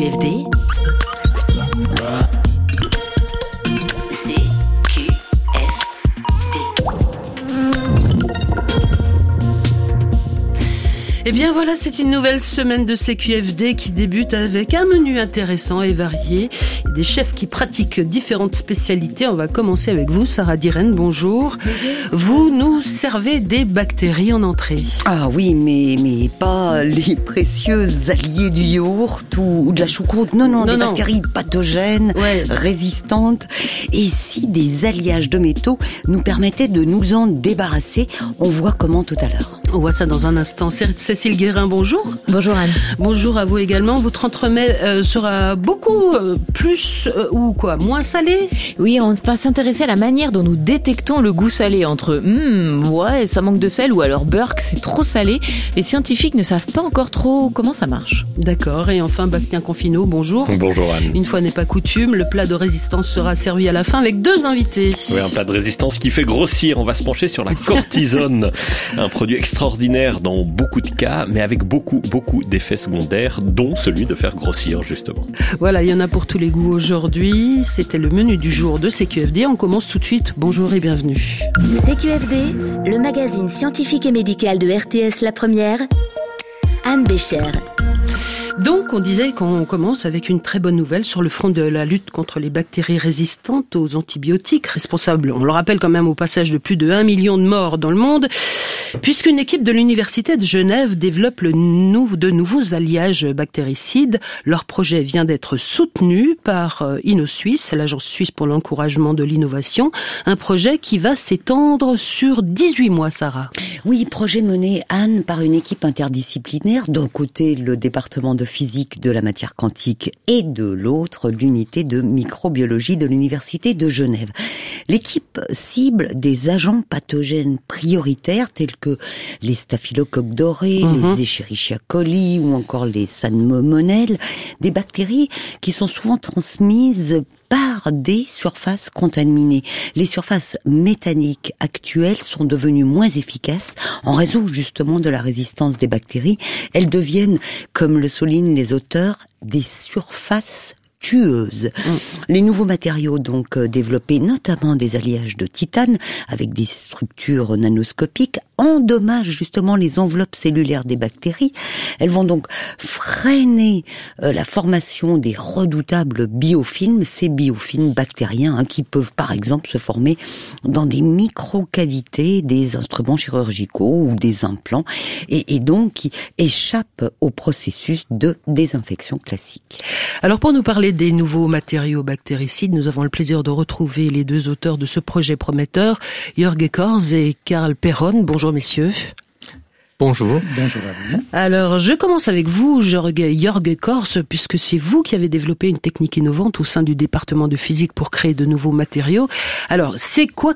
CQFD, Eh bien voilà, c'est une nouvelle semaine de CQFD qui débute avec un menu intéressant et varié, et des chefs qui pratiquent différentes spécialités. On va commencer avec vous, Sarah Diren, bonjour. Vous nous servez des bactéries en entrée. Ah oui, mais pas les précieux alliés du yaourt ou de la choucroute. Non, des bactéries pathogènes, résistantes. Et si des alliages de métaux nous permettaient de nous en débarrasser, on voit comment tout à l'heure. On voit ça dans un instant. Cécile Guérin, bonjour. Bonjour Anne. Bonjour à vous également. Votre entremets sera beaucoup plus ou quoi, moins salé ? Oui, on va s'intéresser à la manière dont nous détectons le goût salé entre ouais, ça manque de sel ou alors Burke, c'est trop salé. Les scientifiques ne savent pas encore trop comment ça marche. D'accord. Et enfin, Bastien Confineau, bonjour. Bonjour Anne. Une fois n'est pas coutume, le plat de résistance sera servi à la fin avec 2 invités. Oui, un plat de résistance qui fait grossir. On va se pencher sur la cortisone, un produit extraordinaire dans beaucoup de cas, mais avec beaucoup d'effets secondaires, dont celui de faire grossir, justement. Voilà, il y en a pour tous les goûts aujourd'hui. C'était le menu du jour de CQFD. On commence tout de suite. Bonjour et bienvenue. CQFD, le magazine scientifique et médical de RTS La Première, Anne Bécher. Donc, on disait qu'on commence avec une très bonne nouvelle sur le front de la lutte contre les bactéries résistantes aux antibiotiques, responsables, on le rappelle quand même, au passage de plus de 1 million de morts dans le monde, puisqu'une équipe de l'Université de Genève développe de nouveaux alliages bactéricides. Leur projet vient d'être soutenu par InnoSuisse, l'agence suisse pour l'encouragement de l'innovation, un projet qui va s'étendre sur 18 mois, Sarah. Oui, projet mené, Anne, par une équipe interdisciplinaire, d'un côté le département de physique de la matière quantique et de l'autre l'unité de microbiologie de l'Université de Genève. L'équipe cible des agents pathogènes prioritaires tels que les staphylocoques dorés, les Escherichia coli ou encore les salmonelles, des bactéries qui sont souvent transmises par des surfaces contaminées. Les surfaces méthaniques actuelles sont devenues moins efficaces en raison justement de la résistance des bactéries. Elles deviennent, comme le soulignent les auteurs, des surfaces tueuses. Les nouveaux matériaux donc développés, notamment des alliages de titane avec des structures nanoscopiques, endommagent justement les enveloppes cellulaires des bactéries. Elles vont donc freiner la formation des redoutables biofilms, ces biofilms bactériens qui peuvent par exemple se former dans des microcavités des instruments chirurgicaux ou des implants et donc qui échappent au processus de désinfection classique. Alors pour nous parler des nouveaux matériaux bactéricides, nous avons le plaisir de retrouver les 2 auteurs de ce projet prometteur, Jörg Kors et Karl Perron. Bonjour messieurs. Bonjour. Bonjour à vous. Alors, je commence avec vous, Jörg Kors, puisque c'est vous qui avez développé une technique innovante au sein du département de physique pour créer de nouveaux matériaux. Alors, c'est quoi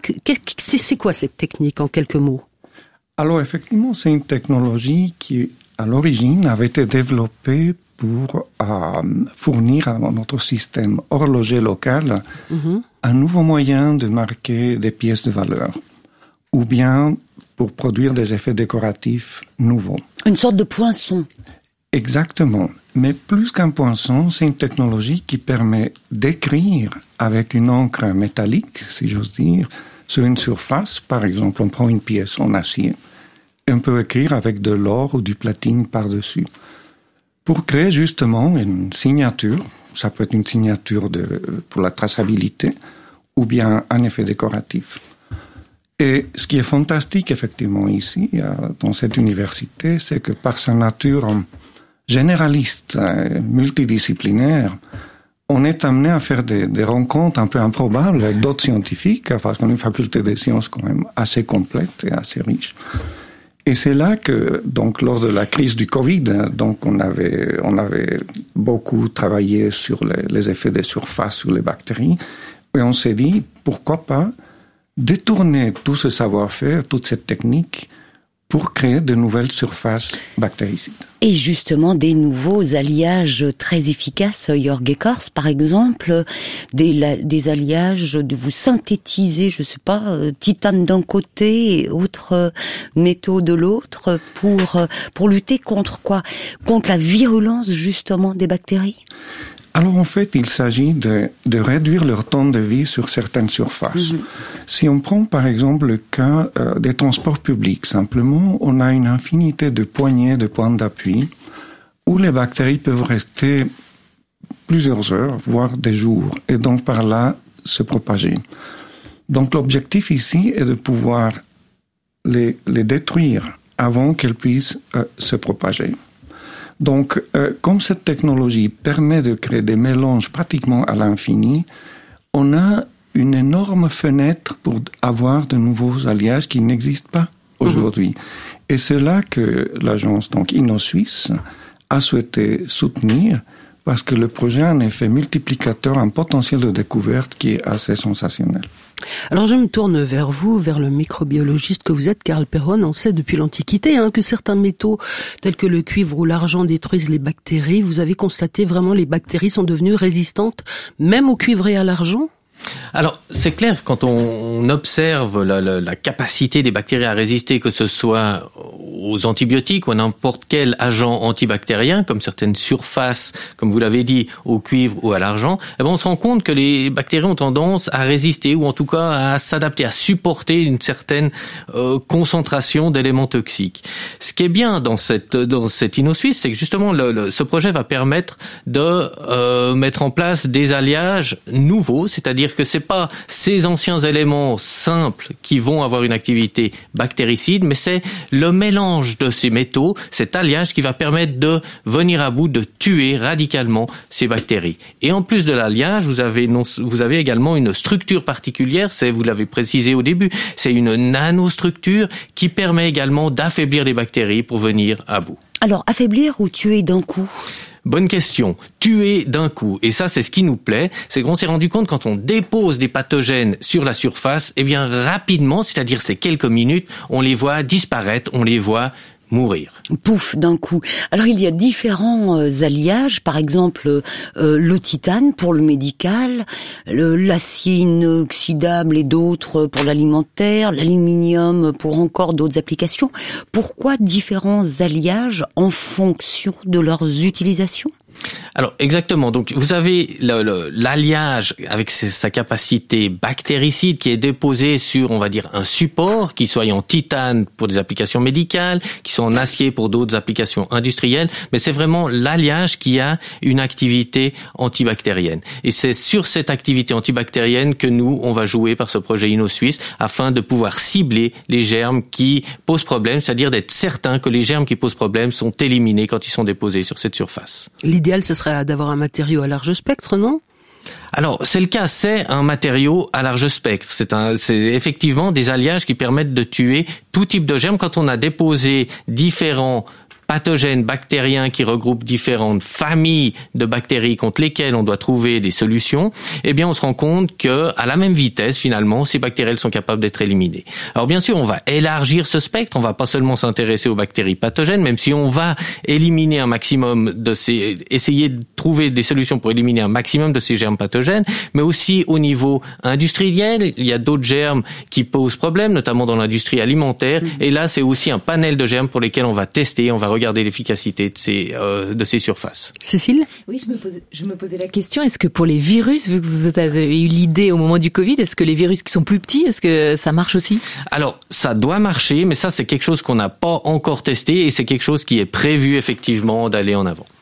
cette technique en quelques mots ? Alors, effectivement, c'est une technologie qui, à l'origine, avait été développée pour fournir à notre système horloger local un nouveau moyen de marquer des pièces de valeur, ou bien pour produire des effets décoratifs nouveaux. Une sorte de poinçon. Exactement. Mais plus qu'un poinçon, c'est une technologie qui permet d'écrire avec une encre métallique, si j'ose dire, sur une surface. Par exemple, on prend une pièce en acier et on peut écrire avec de l'or ou du platine par-dessus. Pour créer justement une signature, ça peut être une signature pour la traçabilité, ou bien un effet décoratif. Et ce qui est fantastique effectivement ici, dans cette université, c'est que par sa nature généraliste, multidisciplinaire, on est amené à faire des rencontres un peu improbables avec d'autres scientifiques, parce qu'on a une faculté des sciences quand même assez complète et assez riche. Et c'est là que, donc, lors de la crise du Covid, donc, on avait beaucoup travaillé sur les effets des surfaces sur les bactéries, et on s'est dit, pourquoi pas détourner tout ce savoir-faire, toute cette technique, pour créer de nouvelles surfaces bactéricides. Et justement, des nouveaux alliages très efficaces, Jörg Eckers, par exemple, des alliages de vous synthétiser, je sais pas, titane d'un côté et autres métaux de l'autre pour lutter contre quoi? Contre la virulence, justement, des bactéries? Alors en fait, il s'agit de réduire leur temps de vie sur certaines surfaces. Si on prend par exemple le cas des transports publics, simplement, on a une infinité de poignées de points d'appui où les bactéries peuvent rester plusieurs heures, voire des jours, et donc par là se propager. Donc l'objectif ici est de pouvoir les détruire avant qu'elles puissent se propager. Donc, comme cette technologie permet de créer des mélanges pratiquement à l'infini, on a une énorme fenêtre pour avoir de nouveaux alliages qui n'existent pas aujourd'hui. Et c'est là que l'agence InnoSuisse a souhaité soutenir, parce que le projet a un effet multiplicateur, un potentiel de découverte qui est assez sensationnel. Alors je me tourne vers vous, vers le microbiologiste que vous êtes, Karl Perron. On sait depuis l'Antiquité que certains métaux tels que le cuivre ou l'argent détruisent les bactéries. Vous avez constaté vraiment les bactéries sont devenues résistantes même au cuivre et à l'argent ? Alors, c'est clair, quand on observe la capacité des bactéries à résister, que ce soit aux antibiotiques ou à n'importe quel agent antibactérien, comme certaines surfaces, comme vous l'avez dit, au cuivre ou à l'argent, on se rend compte que les bactéries ont tendance à résister, ou en tout cas à s'adapter, à supporter une certaine concentration d'éléments toxiques. Ce qui est bien dans cette InnoSuisse, c'est que justement ce projet va permettre de mettre en place des alliages nouveaux, c'est-à-dire que c'est pas ces anciens éléments simples qui vont avoir une activité bactéricide, mais c'est le mélange de ces métaux, cet alliage qui va permettre de venir à bout, de tuer radicalement ces bactéries. Et en plus de l'alliage, vous avez également une structure particulière, vous l'avez précisé au début, c'est une nanostructure qui permet également d'affaiblir les bactéries pour venir à bout. Alors, affaiblir ou tuer d'un coup ? Bonne question. Tuer d'un coup. Et ça, c'est ce qui nous plaît. C'est qu'on s'est rendu compte quand on dépose des pathogènes sur la surface, rapidement, c'est-à-dire ces quelques minutes, on les voit disparaître, on les voit mourir. Pouf, d'un coup. Alors, il y a différents alliages, par exemple, le titane pour le médical, l'acier inoxydable et d'autres pour l'alimentaire, l'aluminium pour encore d'autres applications. Pourquoi différents alliages en fonction de leurs utilisations ? Alors exactement, donc vous avez l'alliage avec sa capacité bactéricide qui est déposé sur, on va dire, un support, qui soit en titane pour des applications médicales, qui soit en acier pour d'autres applications industrielles, mais c'est vraiment l'alliage qui a une activité antibactérienne. Et c'est sur cette activité antibactérienne que nous, on va jouer par ce projet InnoSuisse afin de pouvoir cibler les germes qui posent problème, c'est-à-dire d'être certain que les germes qui posent problème sont éliminés quand ils sont déposés sur cette surface. L'idéal, ce serait d'avoir un matériau à large spectre, non ? Alors, c'est le cas, c'est un matériau à large spectre. C'est effectivement des alliages qui permettent de tuer tout type de germes. Quand on a déposé différents pathogènes bactériens qui regroupent différentes familles de bactéries contre lesquelles on doit trouver des solutions, on se rend compte que à la même vitesse, finalement, ces bactéries elles sont capables d'être éliminées. Alors bien sûr, on va élargir ce spectre, on va pas seulement s'intéresser aux bactéries pathogènes, même si on va éliminer un maximum essayer de trouver des solutions pour éliminer un maximum de ces germes pathogènes, mais aussi au niveau industriel, il y a d'autres germes qui posent problème, notamment dans l'industrie alimentaire, et là, c'est aussi un panel de germes pour lesquels on va tester, on va regarder l'efficacité de ces surfaces. Cécile ? Oui, je me posais la question, est-ce que pour les virus, vu que vous avez eu l'idée au moment du Covid, est-ce que les virus qui sont plus petits, est-ce que ça marche aussi ? Alors, ça doit marcher, mais ça, c'est quelque chose qu'on n'a pas encore testé et c'est quelque chose qui est prévu effectivement d'aller en avant.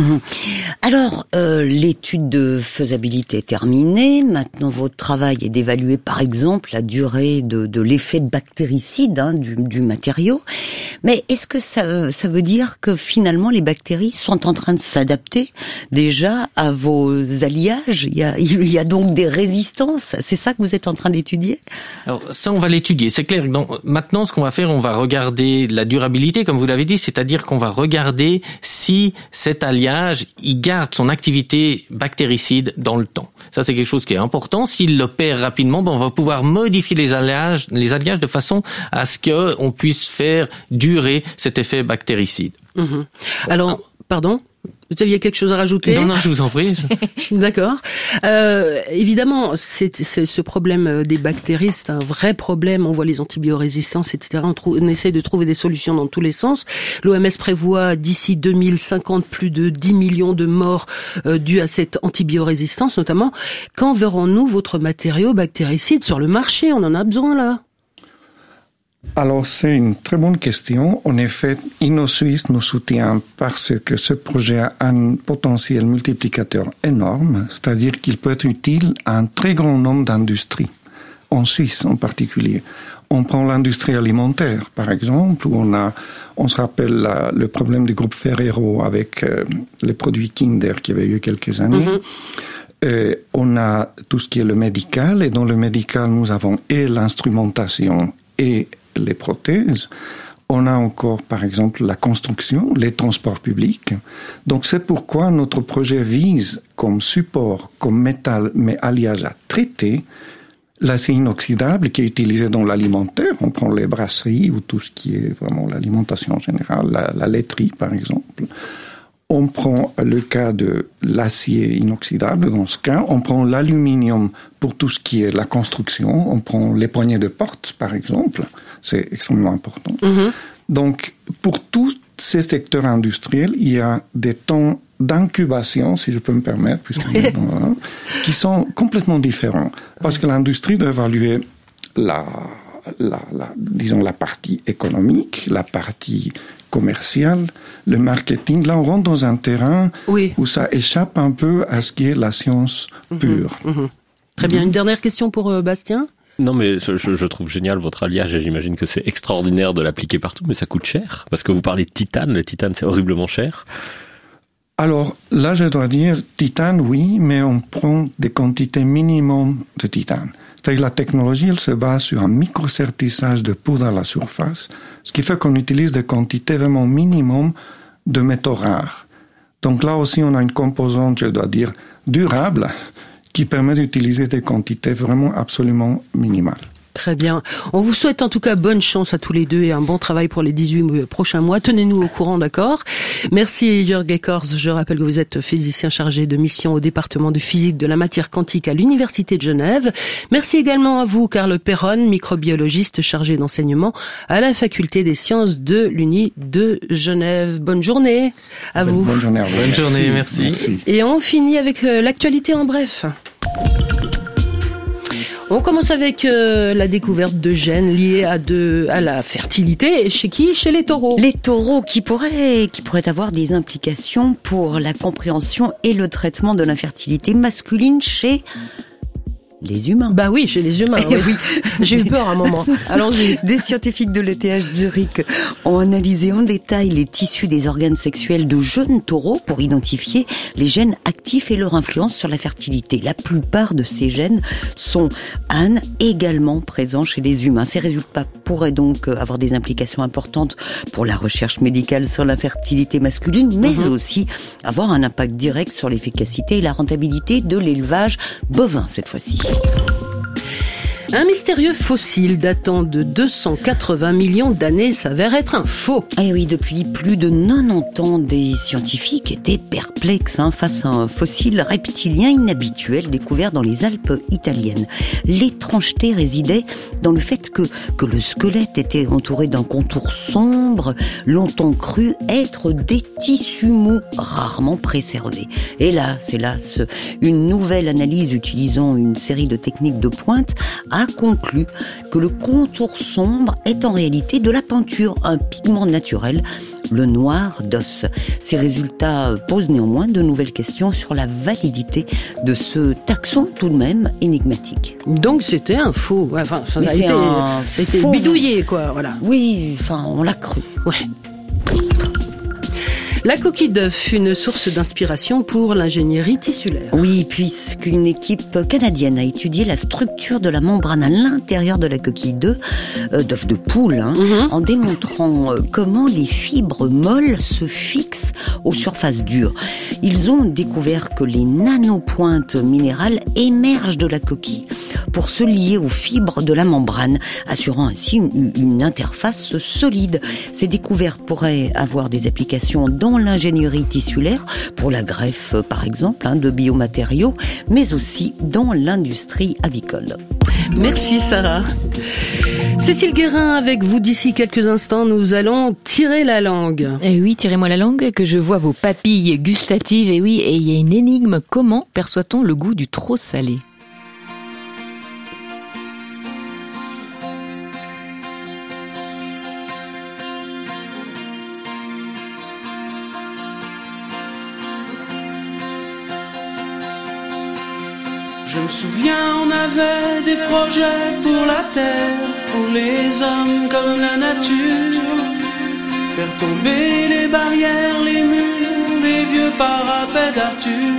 Alors, l'étude de faisabilité est terminée. Maintenant, votre travail est d'évaluer, par exemple, la durée de l'effet de bactéricide du matériau. Mais est-ce que ça veut dire que finalement, les bactéries sont en train de s'adapter déjà à vos alliages ? Il y a donc des résistances. C'est ça que vous êtes en train d'étudier ? Alors, ça, on va l'étudier. C'est clair. Maintenant, ce qu'on va faire, on va regarder la durabilité, comme vous l'avez dit, c'est-à-dire qu'on va regarder si cet cet alliage, il garde son activité bactéricide dans le temps. Ça, c'est quelque chose qui est important. S'il l'opère rapidement, on va pouvoir modifier les alliages de façon à ce qu'on puisse faire durer cet effet bactéricide. Mmh. Alors, pardon ? Vous aviez quelque chose à rajouter ? Non, je vous en prie. D'accord. Évidemment, c'est ce problème des bactéries, c'est un vrai problème. On voit les antibiorésistances, etc. On essaie de trouver des solutions dans tous les sens. L'OMS prévoit d'ici 2050 plus de 10 millions de morts dues à cette antibiorésistance, notamment. Quand verrons-nous votre matériau bactéricide sur le marché ? On en a besoin, là ? Alors, c'est une très bonne question. En effet, InnoSuisse nous soutient parce que ce projet a un potentiel multiplicateur énorme, c'est-à-dire qu'il peut être utile à un très grand nombre d'industries, en Suisse en particulier. On prend l'industrie alimentaire, par exemple, où on se rappelle le problème du groupe Ferrero avec les produits Kinder qu'il y avait eu quelques années. On a tout ce qui est le médical, et dans le médical, nous avons et l'instrumentation et les prothèses. On a encore, par exemple, la construction, les transports publics. Donc, c'est pourquoi notre projet vise comme support, comme métal, mais alliage à traiter, l'acier inoxydable qui est utilisé dans l'alimentaire. On prend les brasseries ou tout ce qui est vraiment l'alimentation générale, la laiterie, par exemple. On prend le cas de l'acier inoxydable, dans ce cas. On prend l'aluminium pour tout ce qui est la construction. On prend les poignées de porte, par exemple. C'est extrêmement important. Donc, pour tous ces secteurs industriels, il y a des temps d'incubation, si je peux me permettre, qui sont complètement différents. Parce que l'industrie doit évaluer disons, la partie économique, la partie commerciale, le marketing. Là, on rentre dans un terrain où ça échappe un peu à ce qui est la science pure. Très bien. Une dernière question pour Bastien ? Non, mais je trouve génial votre alliage et j'imagine que c'est extraordinaire de l'appliquer partout, mais ça coûte cher. Parce que vous parlez de titane, le titane c'est horriblement cher. Alors là, je dois dire, titane, oui, mais on prend des quantités minimum de titane. C'est-à-dire la technologie, elle se base sur un microcertissage de poudre à la surface, ce qui fait qu'on utilise des quantités vraiment minimum de métaux rares. Donc là aussi, on a une composante, je dois dire, durable, qui permet d'utiliser des quantités vraiment absolument minimales. Très bien. On vous souhaite en tout cas bonne chance à tous les deux et un bon travail pour les 18 prochains mois. Tenez-nous au courant, d'accord ? Merci Jörg Eckers. Je rappelle que vous êtes physicien chargé de mission au département de physique de la matière quantique à l'Université de Genève. Merci également à vous, Karl Perron, microbiologiste chargé d'enseignement à la Faculté des sciences de l'Uni de Genève. Bonne journée à vous. Bonne journée à vous. Bonne journée, merci. Et on finit avec l'actualité en bref. On commence avec la découverte de gènes liés à la fertilité. Chez qui ? Chez les taureaux. Les taureaux qui pourraient avoir des implications pour la compréhension et le traitement de l'infertilité masculine chez les humains. Bah oui, chez les humains. Oui. J'ai eu peur à un moment. Allons-y. Des scientifiques de l'ETH Zurich ont analysé en détail les tissus des organes sexuels de jeunes taureaux pour identifier les gènes actifs et leur influence sur la fertilité. La plupart de ces gènes sont également présents chez les humains. Ces résultats pourraient donc avoir des implications importantes pour la recherche médicale sur la fertilité masculine, mais aussi avoir un impact direct sur l'efficacité et la rentabilité de l'élevage bovin cette fois-ci. Un mystérieux fossile datant de 280 millions d'années s'avère être un faux. Eh oui, depuis plus de 90 ans, des scientifiques étaient perplexes face à un fossile reptilien inhabituel découvert dans les Alpes italiennes. L'étrangeté résidait dans le fait que le squelette était entouré d'un contour sombre, longtemps cru être des tissus mous rarement préservés. Hélas, une nouvelle analyse utilisant une série de techniques de pointe a conclu que le contour sombre est en réalité de la peinture, un pigment naturel, le noir d'os. Ces résultats posent néanmoins de nouvelles questions sur la validité de ce taxon tout de même énigmatique. Donc c'était un faux, ça a été bidouillé, quoi, voilà. Oui, on l'a cru. Ouais. La coquille d'œuf, une source d'inspiration pour l'ingénierie tissulaire. Oui, puisqu'une équipe canadienne a étudié la structure de la membrane à l'intérieur de la coquille d'œuf de poule, en démontrant comment les fibres molles se fixent aux surfaces dures. Ils ont découvert que les nanopointes minérales émergent de la coquille pour se lier aux fibres de la membrane, assurant ainsi une interface solide. Ces découvertes pourraient avoir des applications dans l'ingénierie tissulaire, pour la greffe par exemple, de biomatériaux, mais aussi dans l'industrie avicole. Merci Sarah. Cécile Guérin avec vous d'ici quelques instants, nous allons tirer la langue. Et oui, tirez-moi la langue, que je vois vos papilles gustatives. Et oui, et il y a une énigme, comment perçoit-on le goût du trop salé ? Je me souviens, on avait des projets pour la terre, pour les hommes comme la nature. Faire tomber les barrières, les murs, les vieux parapets d'Arthur.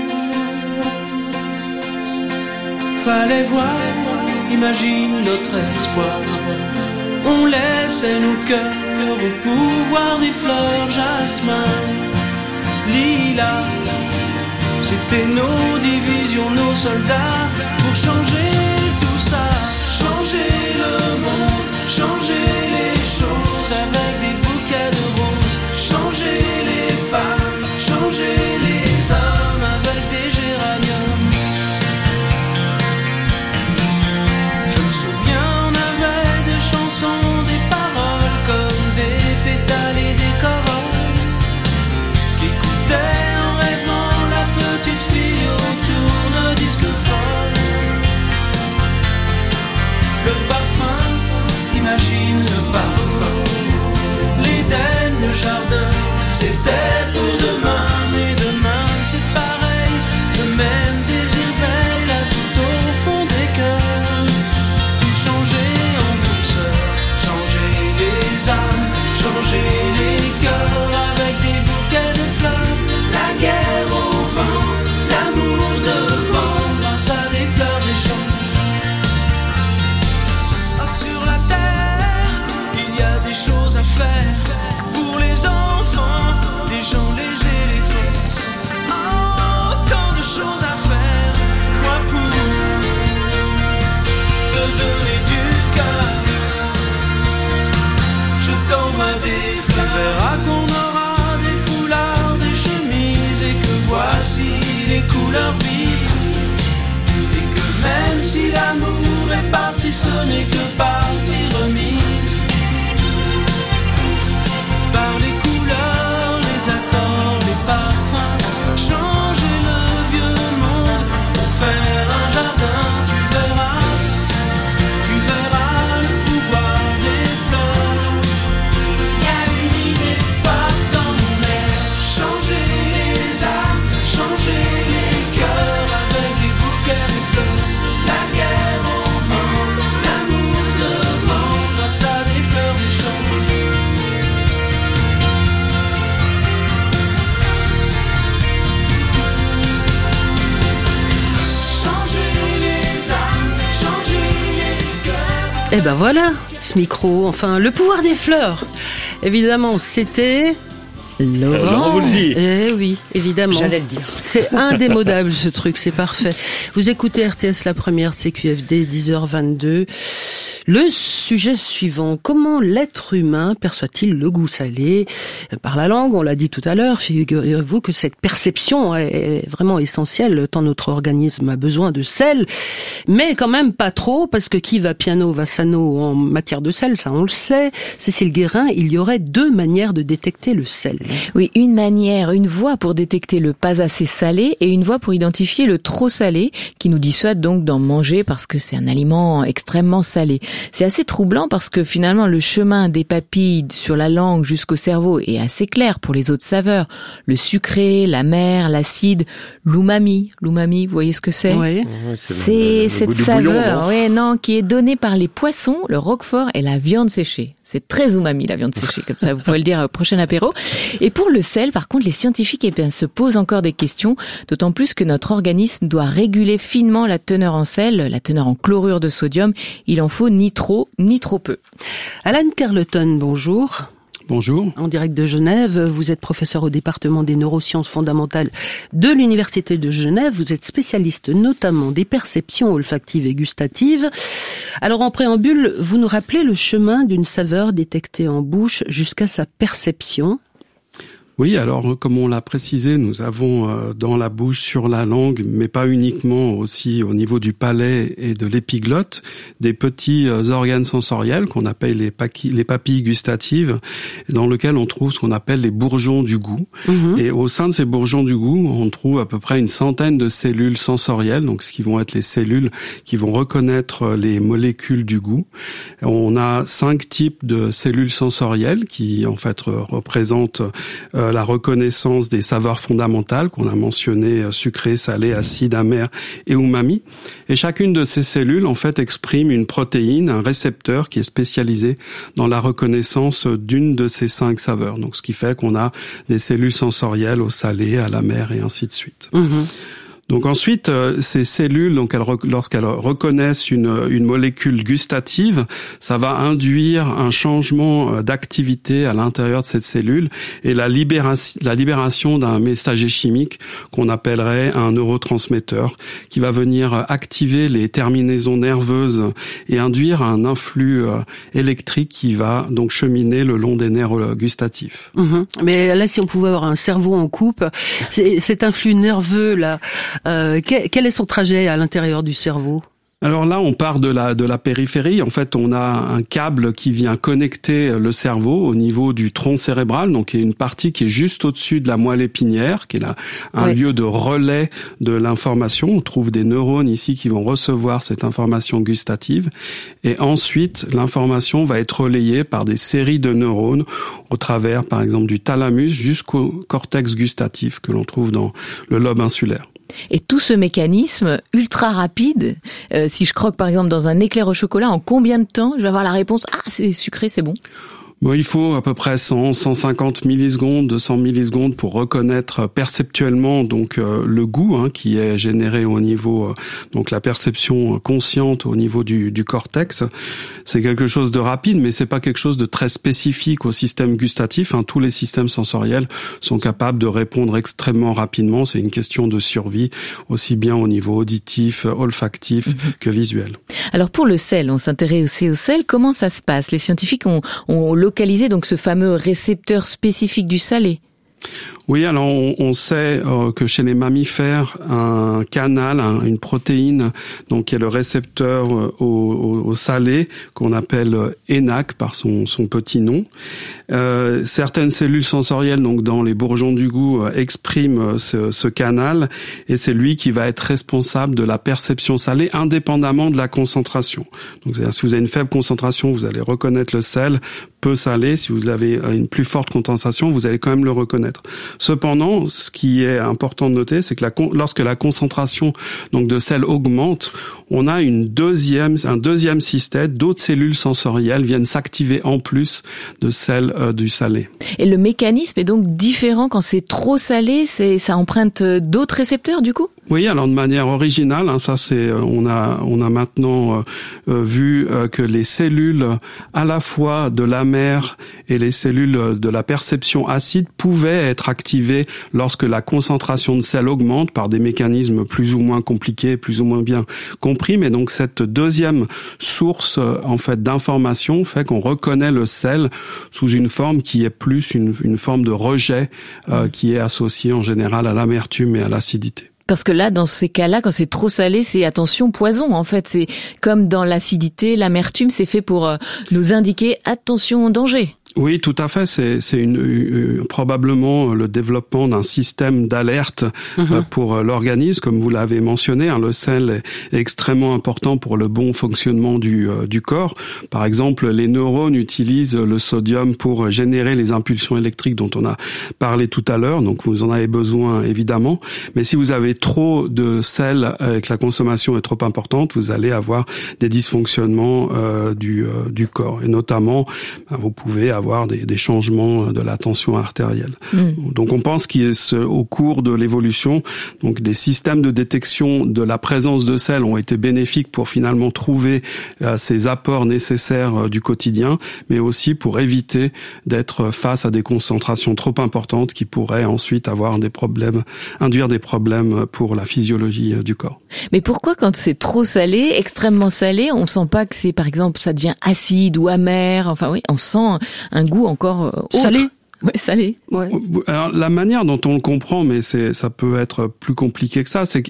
Fallait voir, imagine notre espoir. On laissait nos cœurs au pouvoir des fleurs, jasmin, lilas. C'était nos divisions, nos soldats, pour changer tout ça, changer le monde, changer les choses avec des bouquets de roses, changer les femmes, changer les hommes avec des géraniums. Je me souviens, on avait des chansons, des paroles comme des pétales et des corolles qui écoutaient. Imagine le parfum, l'Éden, le jardin, c'était pour demain, mais demain c'est pareil, le même désir veille là tout au fond des cœurs, tout changer en douceur, changer les âmes, changer les cœurs avec des bouquets de fleurs, la guerre au vent, l'amour devant, grâce à des fleurs d'échange. Pour les enfants, les gens, les éléphants. Oh, tant de choses à faire. Moi pour te donner du cœur, je t'envoie des fleurs. Tu verras qu'on aura des foulards, des chemises, et que voici les couleurs vives. Et que même si l'amour est parti, ce n'est que partie remise. Par les couleurs, les accords, les parfums, changer le vieux monde pour faire un jardin. Tu verras le pouvoir des fleurs. Y a une idée pas dans mon air, changer les âmes, changer les cœurs avec les bouquets de fleurs. La guerre au vent, l'amour devant, grâce à des fleurs d'échange. Et ben voilà, ce micro, enfin, le pouvoir des fleurs. Évidemment, c'était... Laurent Voulzy. Eh oui, évidemment. J'allais le dire. C'est indémodable ce truc, c'est parfait. Vous écoutez RTS La Première, CQFD, 10h22. Le sujet suivant, comment l'être humain perçoit-il le goût salé ? Par la langue, on l'a dit tout à l'heure, figurez-vous que cette perception est vraiment essentielle, tant notre organisme a besoin de sel, mais quand même pas trop, parce que qui va piano va sano en matière de sel, ça on le sait. Cécile Guérin, il y aurait deux manières de détecter le sel. Oui, une manière, une voie pour détecter le pas assez salé et une voie pour identifier le trop salé, qui nous dissuade donc d'en manger parce que c'est un aliment extrêmement salé. C'est assez troublant parce que finalement le chemin des papilles sur la langue jusqu'au cerveau est assez clair pour les autres saveurs. Le sucré, l'amer, l'acide, l'umami. L'umami, vous voyez ce que c'est ? Oui. C'est cette saveur, qui est donnée par les poissons, le roquefort et la viande séchée. C'est très umami, la viande séchée, comme ça, vous pourrez le dire au prochain apéro. Et pour le sel, par contre, les scientifiques se posent encore des questions, d'autant plus que notre organisme doit réguler finement la teneur en sel, la teneur en chlorure de sodium. Il en faut ni trop, ni trop peu. Alan Carleton, bonjour. Bonjour. En direct de Genève, vous êtes professeur au département des neurosciences fondamentales de l'Université de Genève. Vous êtes spécialiste notamment des perceptions olfactives et gustatives. Alors en préambule, vous nous rappelez le chemin d'une saveur détectée en bouche jusqu'à sa perception. Oui, alors comme on l'a précisé, nous avons dans la bouche, sur la langue, mais pas uniquement, aussi au niveau du palais et de l'épiglotte, des petits organes sensoriels qu'on appelle les papilles gustatives, dans lesquels on trouve ce qu'on appelle les bourgeons du goût. Et au sein de ces bourgeons du goût, on trouve à peu près une centaine de cellules sensorielles, donc ce qui vont être les cellules qui vont reconnaître les molécules du goût. On a 5 types de cellules sensorielles qui en fait représentent la reconnaissance des saveurs fondamentales qu'on a mentionnées, sucré, salé, acide, amer et umami. Et chacune de ces cellules, en fait, exprime une protéine, un récepteur qui est spécialisé dans la reconnaissance d'une de ces 5 saveurs. Donc, ce qui fait qu'on a des cellules sensorielles au salé, à l'amer et ainsi de suite. Donc ensuite, ces cellules, donc lorsqu'elles reconnaissent une molécule gustative, ça va induire un changement d'activité à l'intérieur de cette cellule et la libération d'un messager chimique qu'on appellerait un neurotransmetteur qui va venir activer les terminaisons nerveuses et induire un influx électrique qui va donc cheminer le long des nerfs gustatifs. Mais là, si on pouvait avoir un cerveau en coupe, cet influx nerveux là, quel est son trajet à l'intérieur du cerveau ? Alors là, on part de la périphérie. En fait, on a un câble qui vient connecter le cerveau au niveau du tronc cérébral, donc il y a une partie qui est juste au-dessus de la moelle épinière, qui est là un lieu de relais de l'information. On trouve des neurones ici qui vont recevoir cette information gustative. Et ensuite, l'information va être relayée par des séries de neurones au travers, par exemple, du thalamus jusqu'au cortex gustatif que l'on trouve dans le lobe insulaire. Et tout ce mécanisme ultra rapide, si je croque par exemple dans un éclair au chocolat, en combien de temps je vais avoir la réponse « Ah, c'est sucré, c'est bon ». Bon, il faut à peu près 150 millisecondes, 200 millisecondes pour reconnaître perceptuellement donc le goût qui est généré au niveau donc la perception consciente au niveau du cortex. C'est quelque chose de rapide, mais c'est pas quelque chose de très spécifique au système gustatif. Tous les systèmes sensoriels sont capables de répondre extrêmement rapidement. C'est une question de survie, aussi bien au niveau auditif, olfactif que visuel. Alors pour le sel, on s'intéresse aussi au sel. Comment ça se passe ? Les scientifiques ont localisé donc ce fameux récepteur spécifique du salé. Oui, alors on sait que chez les mammifères, un canal, une protéine, donc qui est le récepteur au salé, qu'on appelle ENaC par son petit nom. Certaines cellules sensorielles, donc dans les bourgeons du goût, expriment ce canal, et c'est lui qui va être responsable de la perception salée, indépendamment de la concentration. Donc, c'est-à-dire, si vous avez une faible concentration, vous allez reconnaître le sel peu salé. Si vous avez une plus forte concentration, vous allez quand même le reconnaître. Cependant, ce qui est important de noter, c'est que lorsque la concentration donc de sel augmente, on a un deuxième système, d'autres cellules sensorielles viennent s'activer en plus de celles du salé. Et le mécanisme est donc différent quand c'est trop salé, ça emprunte d'autres récepteurs du coup ? Oui, alors de manière originale, ça c'est on a maintenant vu que les cellules à la fois de l'amer et les cellules de la perception acide pouvaient être activées lorsque la concentration de sel augmente par des mécanismes plus ou moins compliqués, plus ou moins bien compris, mais donc cette deuxième source en fait d'information fait qu'on reconnaît le sel sous une forme qui est plus une forme de rejet qui est associée en général à l'amertume et à l'acidité. Parce que là, dans ces cas-là, quand c'est trop salé, c'est attention, poison. En fait, c'est comme dans l'acidité, l'amertume, c'est fait pour nous indiquer attention, danger. Oui, tout à fait. C'est probablement le développement d'un système d'alerte pour l'organisme, comme vous l'avez mentionné. Le sel est extrêmement important pour le bon fonctionnement du corps. Par exemple, les neurones utilisent le sodium pour générer les impulsions électriques dont on a parlé tout à l'heure. Donc, vous en avez besoin évidemment. Mais si vous avez trop de sel et que la consommation est trop importante, vous allez avoir des dysfonctionnements du corps. Et notamment, vous pouvez avoir des changements de la tension artérielle. Donc on pense qu'au cours de l'évolution, donc des systèmes de détection de la présence de sel ont été bénéfiques pour finalement trouver ces apports nécessaires du quotidien, mais aussi pour éviter d'être face à des concentrations trop importantes qui pourraient ensuite induire des problèmes pour la physiologie du corps. Mais pourquoi quand c'est trop salé, extrêmement salé, on sent pas que c'est, par exemple, ça devient acide ou amer? Enfin oui, on sent un goût encore autre. Salé. Ouais, salé. Ouais. Alors, la manière dont on le comprend, mais ça peut être plus compliqué que ça, c'est que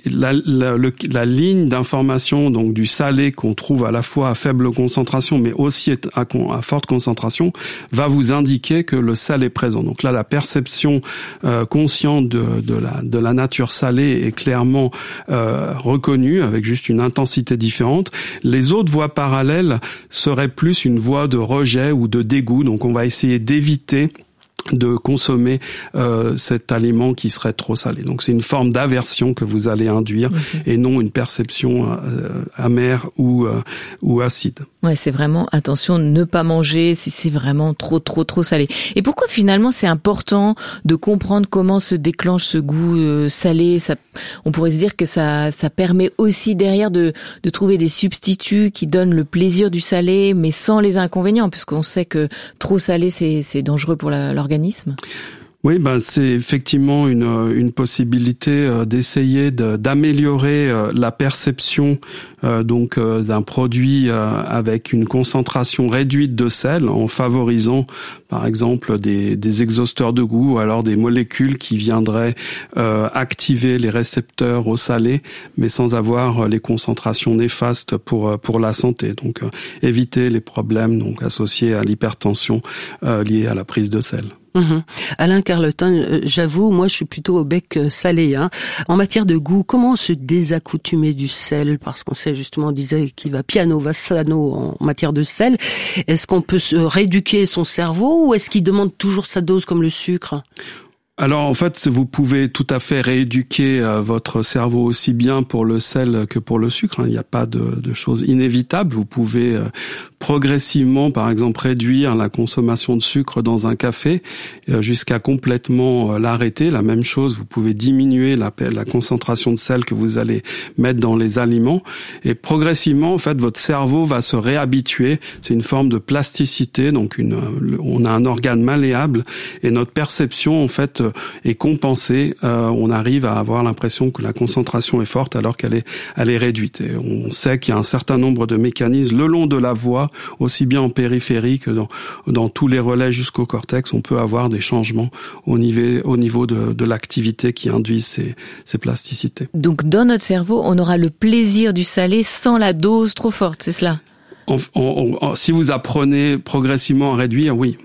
la ligne d'information donc du salé qu'on trouve à la fois à faible concentration, mais aussi à forte concentration, va vous indiquer que le sel est présent. Donc là, la perception consciente de la nature salée est clairement reconnue avec juste une intensité différente. Les autres voies parallèles seraient plus une voie de rejet ou de dégoût. Donc on va essayer d'éviter de consommer cet aliment qui serait trop salé. Donc c'est une forme d'aversion que vous allez induire et non une perception amère ou acide. Ouais, c'est vraiment attention, ne pas manger si c'est vraiment trop salé. Et pourquoi finalement c'est important de comprendre comment se déclenche ce goût salé? On pourrait se dire que ça permet aussi derrière de trouver des substituts qui donnent le plaisir du salé, mais sans les inconvénients, puisqu'on sait que trop salé c'est dangereux pour l'organisme. Oui, c'est effectivement une possibilité d'essayer d'améliorer la perception d'un produit avec une concentration réduite de sel en favorisant par exemple des exhausteurs de goût ou alors des molécules qui viendraient activer les récepteurs au salé mais sans avoir les concentrations néfastes pour la santé. Donc éviter les problèmes associés à l'hypertension liée à la prise de sel. Alain Carleton, j'avoue, moi je suis plutôt au bec salé. En matière de goût, comment se désaccoutumer du sel? Parce qu'on sait justement, on disait qu'il va piano, va sano en matière de sel. Est-ce qu'on peut se rééduquer son cerveau ou est-ce qu'il demande toujours sa dose comme le sucre? Alors en fait, vous pouvez tout à fait rééduquer votre cerveau aussi bien pour le sel que pour le sucre. Il n'y a pas de choses inévitables. Vous pouvez progressivement, par exemple, réduire la consommation de sucre dans un café jusqu'à complètement l'arrêter. La même chose, vous pouvez diminuer la concentration de sel que vous allez mettre dans les aliments. Et progressivement, en fait, votre cerveau va se réhabituer. C'est une forme de plasticité. Donc on a un organe malléable et notre perception, en fait, est compensée. On arrive à avoir l'impression que la concentration est forte alors qu'elle est réduite. Et on sait qu'il y a un certain nombre de mécanismes le long de la voie, aussi bien en périphérie que dans tous les relais jusqu'au cortex. On peut avoir des changements au niveau de l'activité qui induisent ces plasticités. Donc dans notre cerveau, on aura le plaisir du salé sans la dose trop forte, c'est cela? Si vous apprenez progressivement à réduire, oui.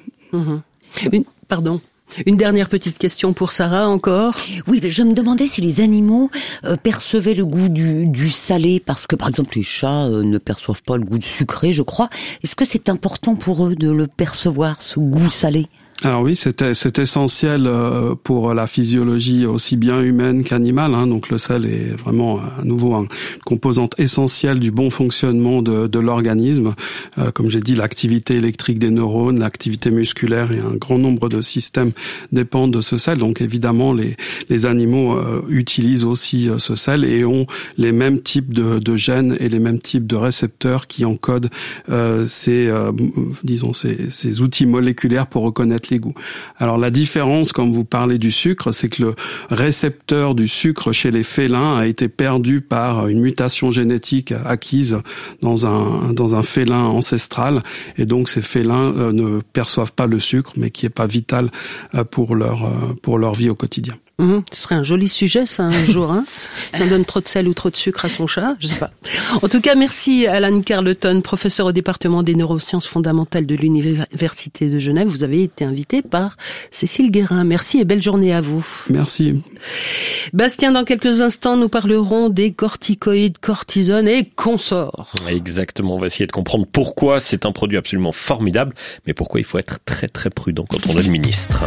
Une dernière petite question pour Sarah encore. Oui, mais je me demandais si les animaux percevaient le goût du salé, parce que par exemple les chats ne perçoivent pas le goût sucré, je crois. Est-ce que c'est important pour eux de le percevoir, ce goût salé? Alors oui, c'est essentiel pour la physiologie aussi bien humaine qu'animale. Donc le sel est vraiment à nouveau une composante essentielle du bon fonctionnement de l'organisme. Comme j'ai dit, l'activité électrique des neurones, l'activité musculaire et un grand nombre de systèmes dépendent de ce sel. Donc évidemment, les animaux utilisent aussi ce sel et ont les mêmes types de gènes et les mêmes types de récepteurs qui encodent ces outils moléculaires pour reconnaître les goûts. Alors la différence, quand vous parlez du sucre, c'est que le récepteur du sucre chez les félins a été perdu par une mutation génétique acquise dans un félin ancestral, et donc ces félins ne perçoivent pas le sucre, mais qui est pas vital pour leur vie au quotidien. Ce serait un joli sujet, ça, un jour. Si on donne trop de sel ou trop de sucre à son chat, je sais pas. En tout cas, merci Alan Carleton, professeur au département des neurosciences fondamentales de l'Université de Genève. Vous avez été invité par Cécile Guérin. Merci et belle journée à vous. Merci. Bastien, dans quelques instants, nous parlerons des corticoïdes, cortisone et consorts. Exactement. On va essayer de comprendre pourquoi c'est un produit absolument formidable, mais pourquoi il faut être très très prudent quand on l'administre.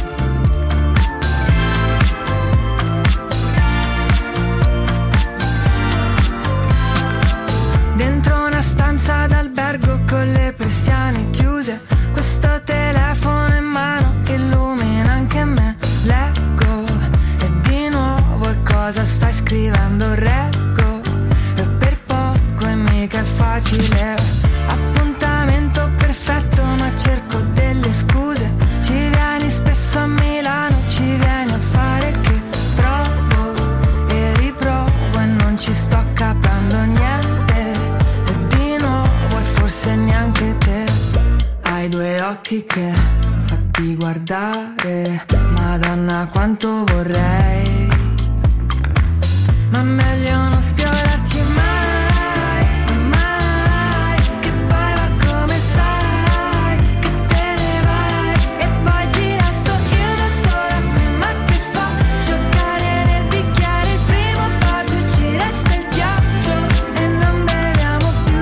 Dentro una stanza d'albergo con le persiane chiuse, questo telefono in mano illumina anche me. Leggo e di nuovo e cosa stai scrivendo? Reggo e per poco e mica è facile. Appuntamento perfetto ma cerco delle scuse. Ci vieni spesso a Milano, ci vieni a fare che provo e riprovo e non ci sto capendo niente. Forse neanche te. Hai due occhi che fatti guardare, Madonna quanto vorrei, ma meglio non sfiorarci mai, mai, che poi va come sai, che te ne vai e poi ci resto io da sola qui, ma che faccio? Giocare nel bicchiere il primo bacio e ci resta il ghiaccio e non beviamo più.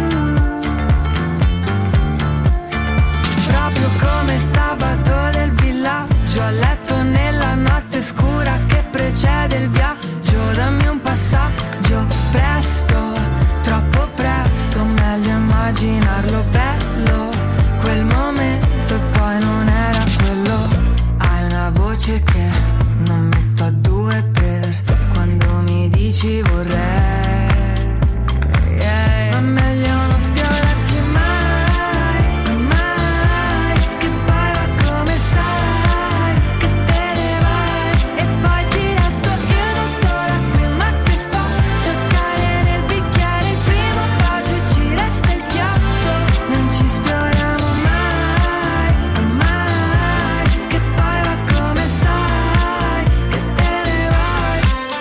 Proprio come sabato del villaggio, a letto nella notte scura che precede il viaggio. Dammi un passaggio presto, troppo presto, meglio immaginarlo bello, quel momento e poi non era quello. Hai una voce che non metto a due per quando mi dici vorrei, ma meglio non sfiorarci mai, mai, che poi va come sai, che te ne vai e poi ci resto io da sola qui, ma che faccio? Giocare nel bicchiere il primo bacio e ci resta il ghiaccio, non ci sfioriamo mai, mai, che poi va come sai, che te ne vai.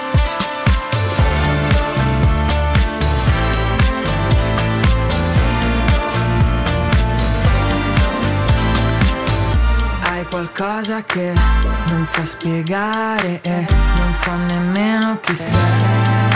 Hai qualcosa che non so spiegare e non so nemmeno chi sei,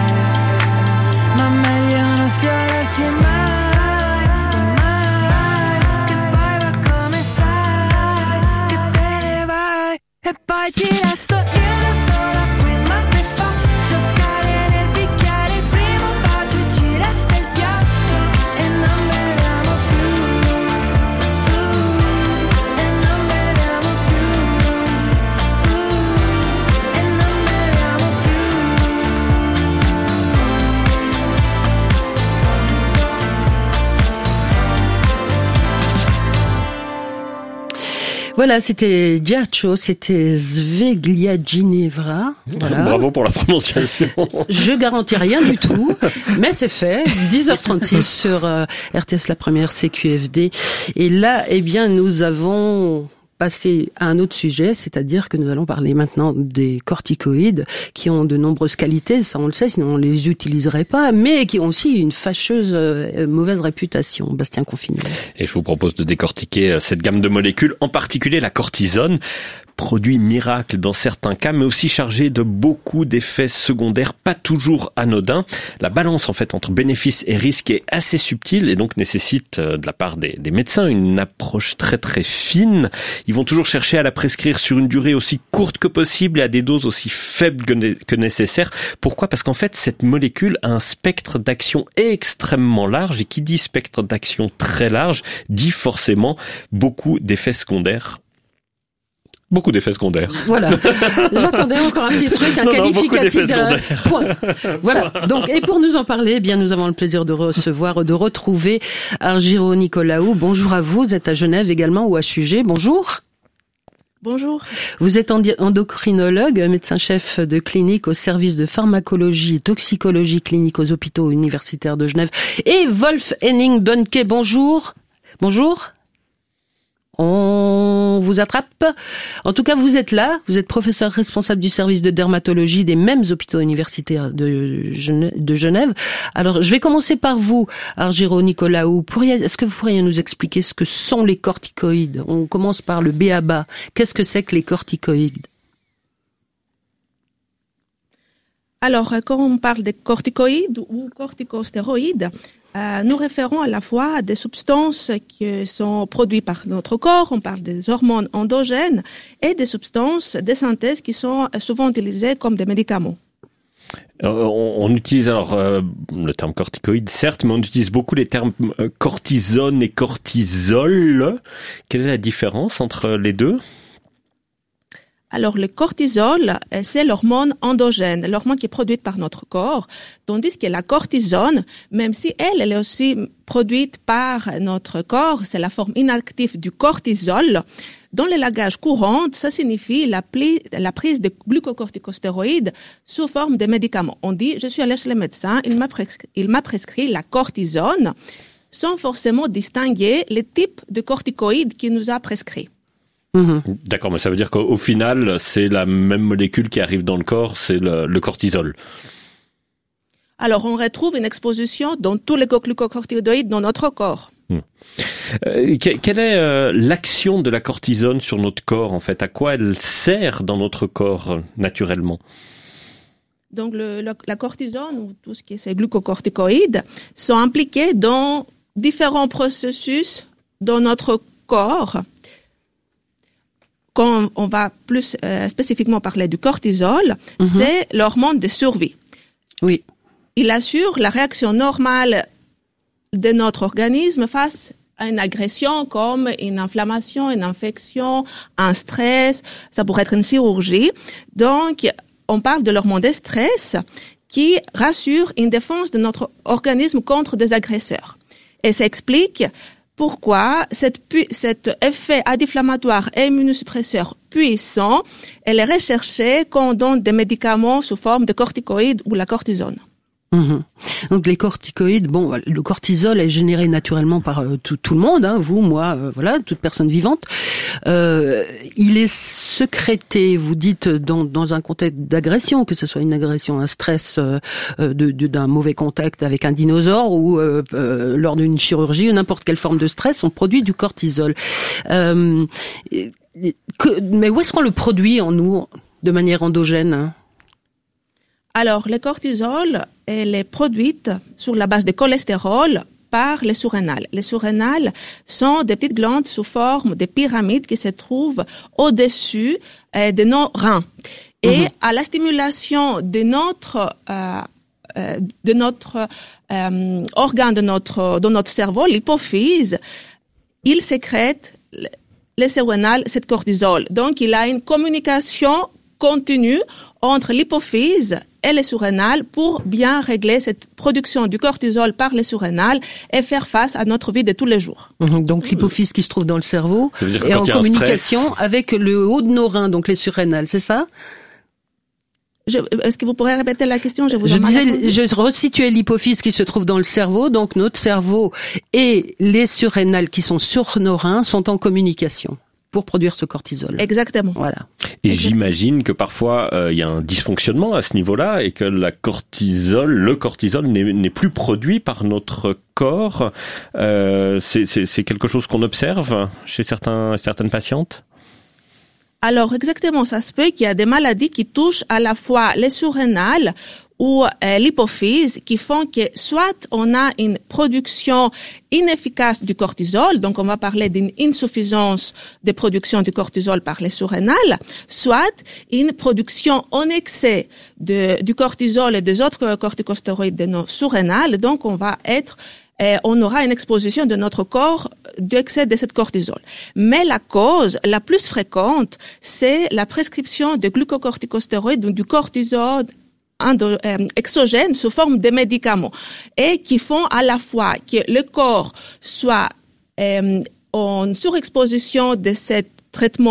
ma meglio non sfiorarci mai, mai, che poi va come sai, che te ne vai e poi ci resto io da sola qui, ma che faccio? Giocare nel bicchiere il primo bacio e ci resta il ghiaccio e non beviamo più, e non beviamo più, e non beviamo più. Voilà, c'était Ghiaccio, c'était Sveglia Ginevra. Voilà. Bravo pour la prononciation. Je garantis rien du tout, mais c'est fait. 10h36 sur RTS La Première CQFD. Et là, eh bien, nous avons passer à un autre sujet, c'est-à-dire que nous allons parler maintenant des corticoïdes qui ont de nombreuses qualités, ça on le sait, sinon on les utiliserait pas, mais qui ont aussi une fâcheuse mauvaise réputation. Bastien Confinement. Et je vous propose de décortiquer cette gamme de molécules, en particulier la cortisone. Produit miracle dans certains cas, mais aussi chargé de beaucoup d'effets secondaires, pas toujours anodins. La balance en fait entre bénéfices et risques est assez subtile et donc nécessite de la part des médecins une approche très très fine. Ils vont toujours chercher à la prescrire sur une durée aussi courte que possible et à des doses aussi faibles que nécessaire. Pourquoi ? Parce qu'en fait cette molécule a un spectre d'action extrêmement large et qui dit spectre d'action très large dit forcément beaucoup d'effets secondaires. Beaucoup d'effets secondaires. Voilà. J'attendais encore un petit truc, un qualificatif. Point. Voilà. Donc, et pour nous en parler, eh bien, nous avons le plaisir de retrouver Argiro Nicolaou. Bonjour à vous. Vous êtes à Genève également ou à Sugé. Bonjour. Bonjour. Vous êtes endocrinologue, médecin-chef de clinique au service de pharmacologie et toxicologie clinique aux hôpitaux universitaires de Genève. Et Wolf Henning Bonke. Bonjour. Bonjour. on vous attrape. En tout cas, vous êtes là, vous êtes professeur responsable du service de dermatologie des mêmes hôpitaux universitaires de Genève. Alors, je vais commencer par vous, Argiro Nicolaou. Est-ce que vous pourriez nous expliquer ce que sont les corticoïdes? On commence par le b.a.-ba. Qu'est-ce que c'est que les corticoïdes? Alors, quand on parle de corticoïdes ou corticostéroïdes, nous référons à la fois à des substances qui sont produites par notre corps, on parle des hormones endogènes, et des substances de synthèse qui sont souvent utilisées comme des médicaments. On utilise alors le terme corticoïde, certes, mais on utilise beaucoup les termes cortisone et cortisol. Quelle est la différence entre les deux? Alors, le cortisol, c'est l'hormone endogène, l'hormone qui est produite par notre corps, tandis que la cortisone, même si elle est aussi produite par notre corps, c'est la forme inactive du cortisol. Dans le langage courant, ça signifie la prise de glucocorticostéroïdes sous forme de médicaments. On dit, je suis allé chez le médecin, il m'a prescrit la cortisone, sans forcément distinguer le type de corticoïde qu'il nous a prescrit. D'accord, mais ça veut dire qu'au final, c'est la même molécule qui arrive dans le corps, c'est le cortisol. Alors, on retrouve une exposition dans tous les glucocorticoïdes dans notre corps. Quelle est l'action de la cortisone sur notre corps, en fait? À quoi elle sert dans notre corps, naturellement? Donc, la cortisone, ou tout ce qui est ces glucocorticoïdes, sont impliqués dans différents processus dans notre corps. Quand on va plus spécifiquement parler du cortisol, c'est l'hormone de survie. Oui. Il assure la réaction normale de notre organisme face à une agression comme une inflammation, une infection, un stress, ça pourrait être une chirurgie. Donc, on parle de l'hormone de stress qui rassure une défense de notre organisme contre des agresseurs. Et ça explique pourquoi cet effet anti-inflammatoire et immunosuppresseur puissant, elle est recherchée quand on donne des médicaments sous forme de corticoïdes ou la cortisone. Donc les corticoïdes, le cortisol est généré naturellement par tout le monde, vous, moi, voilà, toute personne vivante. Il est sécrété, vous dites, dans un contexte d'agression, que ce soit une agression, un stress d'un mauvais contact avec un dinosaure ou lors d'une chirurgie ou n'importe quelle forme de stress, on produit du cortisol. Mais où est-ce qu'on le produit en nous de manière endogène? Alors, le cortisol, elle est produite sur la base de cholestérol par les surrénales. Les surrénales sont des petites glandes sous forme de pyramides qui se trouvent au-dessus de nos reins. Et à la stimulation de notre organe de notre cerveau, l'hypophyse, il sécrète les surrénales, cette cortisol. Donc, il a une communication continue entre l'hypophyse et les surrénales pour bien régler cette production du cortisol par les surrénales et faire face à notre vie de tous les jours. Donc l'hypophyse qui se trouve dans le cerveau est en communication avec le haut de nos reins, donc les surrénales, c'est ça? Est-ce que vous pourrez répéter la question? Je resituais l'hypophyse qui se trouve dans le cerveau, donc notre cerveau et les surrénales qui sont sur nos reins sont en communication pour produire ce cortisol. Exactement. Voilà. Et j'imagine que parfois il y a un dysfonctionnement à ce niveau-là et que le cortisol n'est plus produit par notre corps. C'est quelque chose qu'on observe chez certaines patientes? Alors exactement, ça se peut qu'il y a des maladies qui touchent à la fois les surrénales ou l'hypophyse qui font que soit on a une production inefficace du cortisol, donc on va parler d'une insuffisance de production du cortisol par les surrénales, soit une production en excès du cortisol et des autres corticostéroïdes de nos surrénales, donc on aura une exposition de notre corps d'excès de cette cortisol. Mais la cause la plus fréquente, c'est la prescription de glucocorticostéroïdes ou du cortisol exogènes sous forme de médicaments et qui font à la fois que le corps soit en surexposition de ce traitement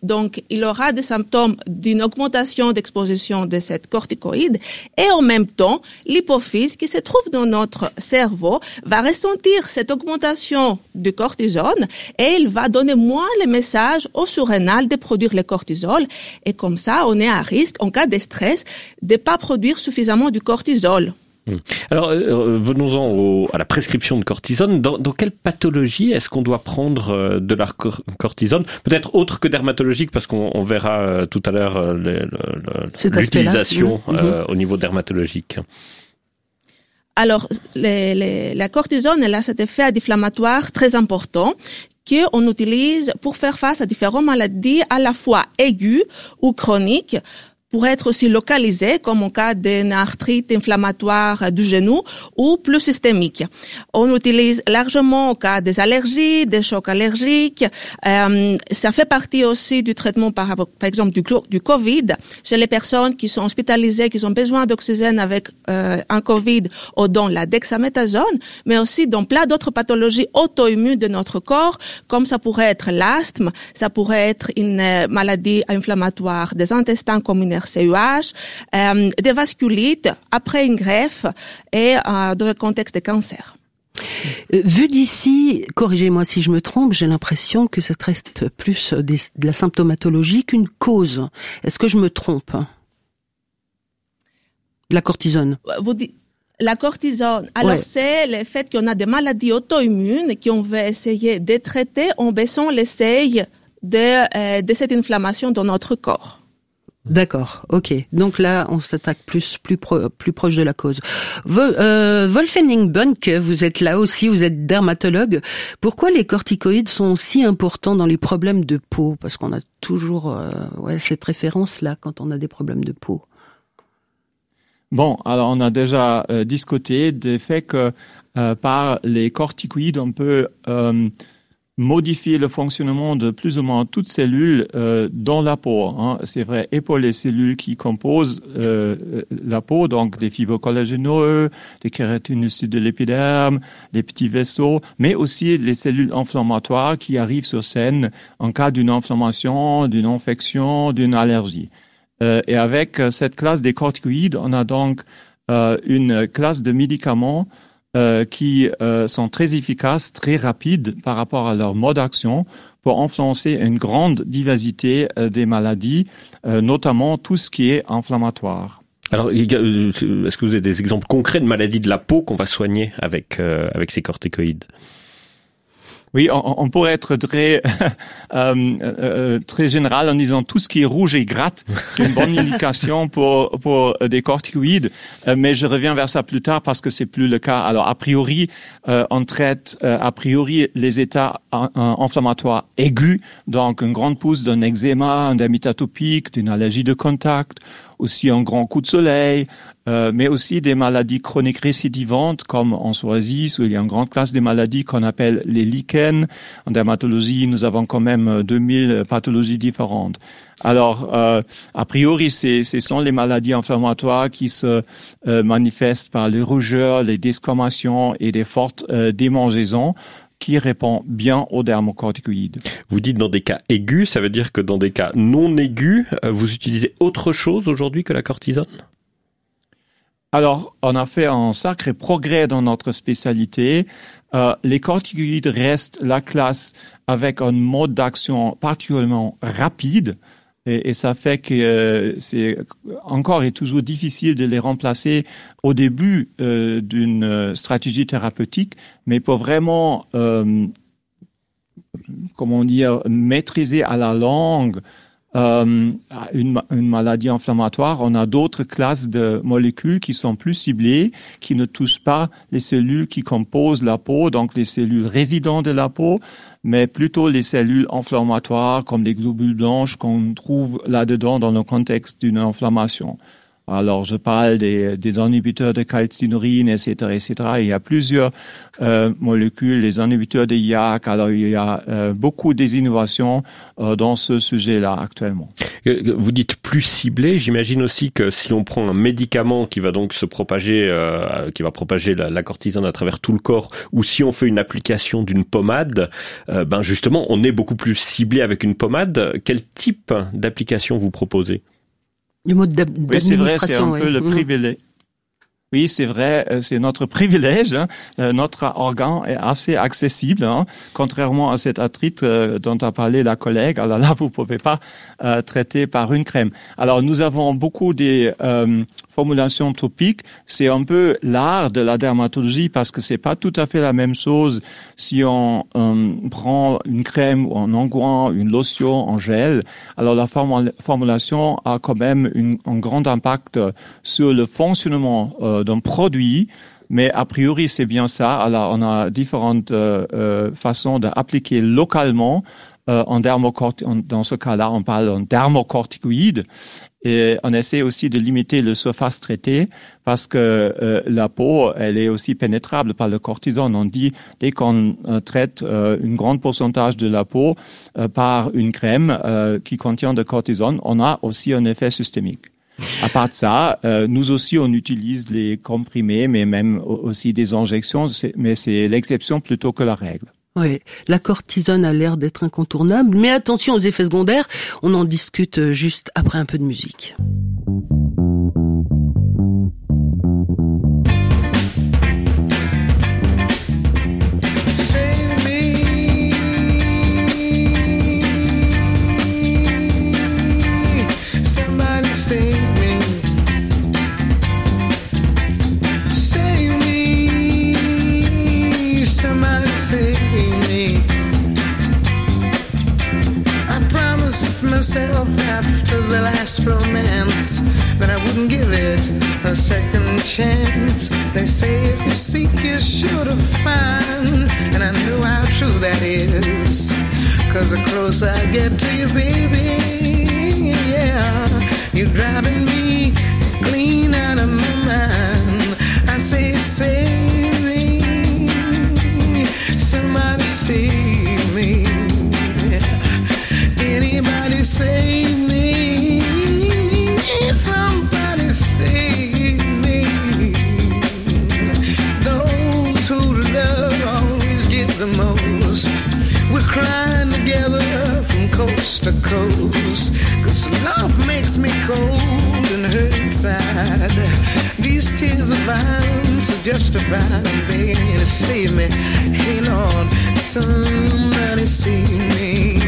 Donc, il aura des symptômes d'une augmentation d'exposition de cette corticoïde et en même temps, l'hypophyse qui se trouve dans notre cerveau va ressentir cette augmentation du cortisone et il va donner moins le message au surrénal de produire le cortisol et comme ça, on est à risque en cas de stress de pas produire suffisamment du cortisol. Alors, venons-en à la prescription de cortisone. Dans quelle pathologie est-ce qu'on doit prendre de la cortisone? Peut-être autre que dermatologique, parce qu'on verra tout à l'heure l'utilisation au niveau dermatologique. Alors, la cortisone, elle a cet effet anti-inflammatoire très important qu'on utilise pour faire face à différentes maladies à la fois aiguës ou chroniques, pour être aussi localisé, comme en cas d'une arthrite inflammatoire du genou ou plus systémique. On l'utilise largement au cas des allergies, des chocs allergiques. Ça fait partie aussi du traitement, par exemple, du Covid. Chez les personnes qui sont hospitalisées, qui ont besoin d'oxygène avec un Covid, ou dans la dexaméthasone, mais aussi dans plein d'autres pathologies auto-immunes de notre corps, comme ça pourrait être l'asthme, ça pourrait être une maladie inflammatoire des intestins comme une RCUH, des vasculites après une greffe et dans le contexte de cancer. Vu d'ici, corrigez-moi si je me trompe, j'ai l'impression que ça reste plus de la symptomatologie qu'une cause. Est-ce que je me trompe? La cortisone. La cortisone, alors c'est le fait qu'on a des maladies auto-immunes qu'on veut essayer de traiter en baissant les seuils de cette inflammation dans notre corps. D'accord, ok. Donc là, on s'attaque plus proche de la cause. Wolfgang Bunke, vous êtes là aussi, vous êtes dermatologue. Pourquoi les corticoïdes sont si importants dans les problèmes de peau? Parce qu'on a toujours cette référence-là quand on a des problèmes de peau. Bon, alors on a déjà discuté du fait que par les corticoïdes, on peut modifier le fonctionnement de plus ou moins toutes cellules dans la peau. Hein. C'est vrai, et pour les cellules qui composent la peau, donc des fibres collagéneux, des kératinocytes de l'épiderme, des petits vaisseaux, mais aussi les cellules inflammatoires qui arrivent sur scène en cas d'une inflammation, d'une infection, d'une allergie. Et avec cette classe des corticoïdes, on a donc une classe de médicaments qui sont très efficaces, très rapides par rapport à leur mode d'action pour influencer une grande diversité des maladies, notamment tout ce qui est inflammatoire. Alors, est-ce que vous avez des exemples concrets de maladies de la peau qu'on va soigner avec ces corticoïdes? Oui, on pourrait être très très général en disant tout ce qui est rouge et gratte, c'est une bonne indication pour des corticoïdes, mais je reviens vers ça plus tard parce que c'est plus le cas. Alors a priori, on traite a priori les états inflammatoires aigus, donc une grande pousse d'un eczéma, un dermatite atopique, d'une allergie de contact, aussi un grand coup de soleil, mais aussi des maladies chroniques récidivantes comme en psoriasis, où il y a une grande classe des maladies qu'on appelle les lichens. En dermatologie, nous avons quand même 2000 pathologies différentes. Alors, a priori, ce sont les maladies inflammatoires qui se manifestent par les rougeurs, les desquamations et des fortes démangeaisons, qui répond bien aux dermocorticoïdes. Vous dites dans des cas aigus, ça veut dire que dans des cas non aigus, vous utilisez autre chose aujourd'hui que la cortisone? Alors, on a fait un sacré progrès dans notre spécialité. Les corticoïdes restent la classe avec un mode d'action particulièrement rapide. Et ça fait que c'est encore et toujours difficile de les remplacer au début d'une stratégie thérapeutique, mais pour vraiment, maîtriser à la longue une maladie inflammatoire, on a d'autres classes de molécules qui sont plus ciblées, qui ne touchent pas les cellules qui composent la peau, donc les cellules résidentes de la peau, mais plutôt les cellules inflammatoires comme les globules blanches qu'on trouve là-dedans dans le contexte d'une inflammation. Alors, je parle des inhibiteurs de calcinurine, etc., etc. Il y a plusieurs molécules, les inhibiteurs de YAC. Alors, il y a beaucoup des innovations dans ce sujet-là actuellement. Vous dites plus ciblé. J'imagine aussi que si on prend un médicament qui va donc se propager, qui va propager la cortisone à travers tout le corps, ou si on fait une application d'une pommade, ben justement, on est beaucoup plus ciblé avec une pommade. Quel type d'application vous proposez? Le mode d'administration. Oui, c'est vrai, c'est un peu le privilège. Oui, c'est vrai, c'est notre privilège. Notre organe est assez accessible, contrairement à cette arthrite dont a parlé la collègue. Alors là, vous pouvez pas traiter par une crème. Alors, nous avons beaucoup des formulations topiques. C'est un peu l'art de la dermatologie parce que c'est pas tout à fait la même chose si on prend une crème ou un onguent, une lotion, un gel. Alors, la formulation a quand même un grand impact sur le fonctionnement d'un produit, mais a priori c'est bien ça. Alors on a différentes façons d'appliquer localement dans ce cas-là on parle d'un dermocorticoïde et on essaie aussi de limiter le surface traité parce que la peau elle est aussi pénétrable par le cortisone. On dit dès qu'on traite une grande pourcentage de la peau par une crème qui contient de cortisone, on a aussi un effet systémique. À part de ça, nous aussi on utilise les comprimés, mais même aussi des injections, mais c'est l'exception plutôt que la règle. Oui, la cortisone a l'air d'être incontournable, mais attention aux effets secondaires, on en discute juste après un peu de musique. Myself after the last romance that I wouldn't give it a second chance. They say if you seek you're sure to find, and I know how true that is, 'cause the closer I get to you, baby, yeah, you're driving me clean out of my mind. I say save me, somebody save me. Anybody save me, somebody save me. Those who love always give the most. We're crying together from coast to coast, 'cause love makes me cold and hurt inside. These tears of mine so justified, I'm begging you to save me. Hey Lord, somebody save me.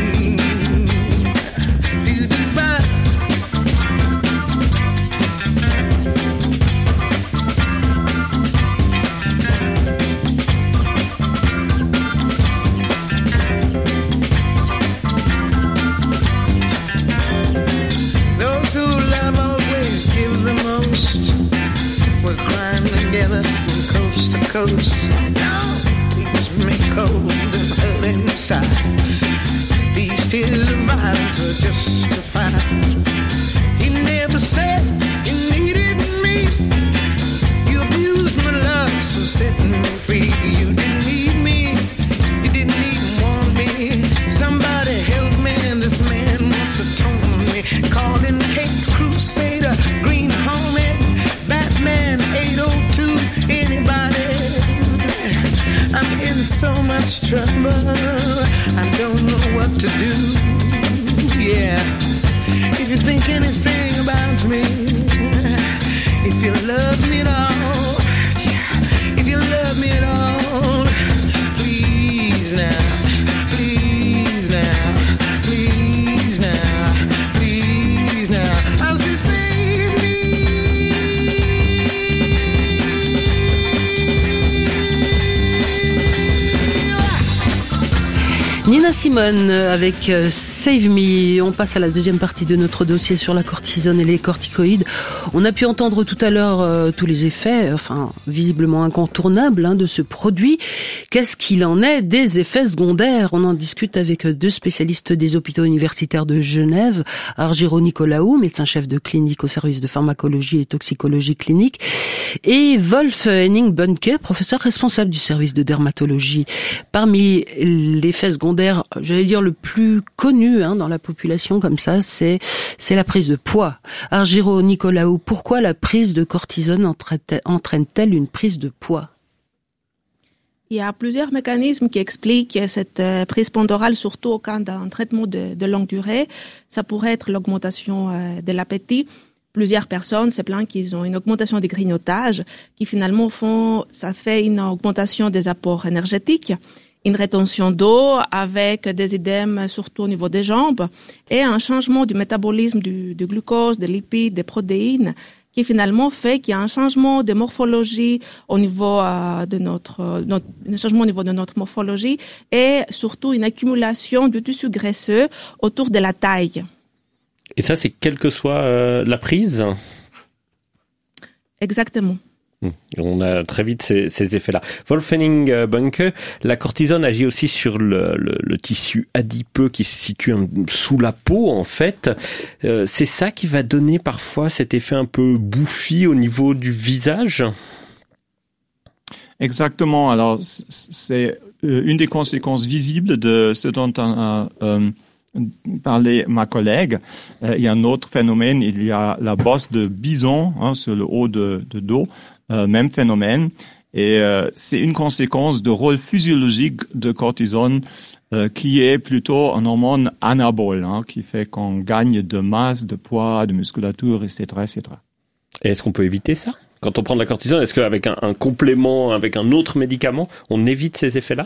Coast. Now leaves me cold and hurt inside. These tears of mine are justified. He never said he needed me. You abused my love, so set me free. You didn't need me. You didn't even want me. Somebody help me, and this man wants to tone me. Calling hate crusader, green homie, Batman 802. Anybody? I'm in so much trouble, I don't know what to do. Yeah, if you think anything about me, if you love me at all, if you love me at all, please now, please now, please now, please now. I'll say save me. Nina Simone avec Save Me. On passe à la deuxième partie de notre dossier sur la cortisone et les corticoïdes. On a pu entendre tout à l'heure tous les effets, visiblement incontournables de ce produit. Qu'est-ce qu'il en est des effets secondaires? On en discute avec deux spécialistes des hôpitaux universitaires de Genève, Argiro Nicolaou, médecin-chef de clinique au service de pharmacologie et toxicologie clinique, et Wolf Henning Bunke, professeur responsable du service de dermatologie. Parmi les effets secondaires, j'allais dire le plus connu dans la population comme ça, c'est la prise de poids. Argiro Nicolaou, pourquoi la prise de cortisone entraîne-t-elle une prise de poids? Il y a plusieurs mécanismes qui expliquent cette prise pondérale, surtout au cas d'un traitement de longue durée. Ça pourrait être l'augmentation de l'appétit. Plusieurs personnes se plaignent qu'ils ont une augmentation des grignotages, qui finalement ça fait une augmentation des apports énergétiques, une rétention d'eau avec des œdèmes surtout au niveau des jambes et un changement du métabolisme du glucose, des lipides, des protéines qui finalement fait qu'il y a un changement de morphologie au niveau un changement au niveau de notre morphologie et surtout une accumulation du tissu graisseux autour de la taille. Et ça, c'est quelle que soit la prise? Exactement. On a très vite ces effets-là. Wolf Henning Bunke, la cortisone agit aussi sur le tissu adipeux qui se situe sous la peau, en fait. C'est ça qui va donner parfois cet effet un peu bouffi au niveau du visage? Exactement. Alors, c'est une des conséquences visibles de ce dont on a parlait ma collègue. Il y a un autre phénomène, il y a la bosse de bison sur le haut de dos. Même phénomène, et c'est une conséquence du rôle physiologique de cortisone qui est plutôt une hormone anabole, qui fait qu'on gagne de masse, de poids, de musculature, etc., etc. Et est-ce qu'on peut éviter ça? Quand on prend de la cortisone, est-ce qu'avec un complément, avec un autre médicament, on évite ces effets-là?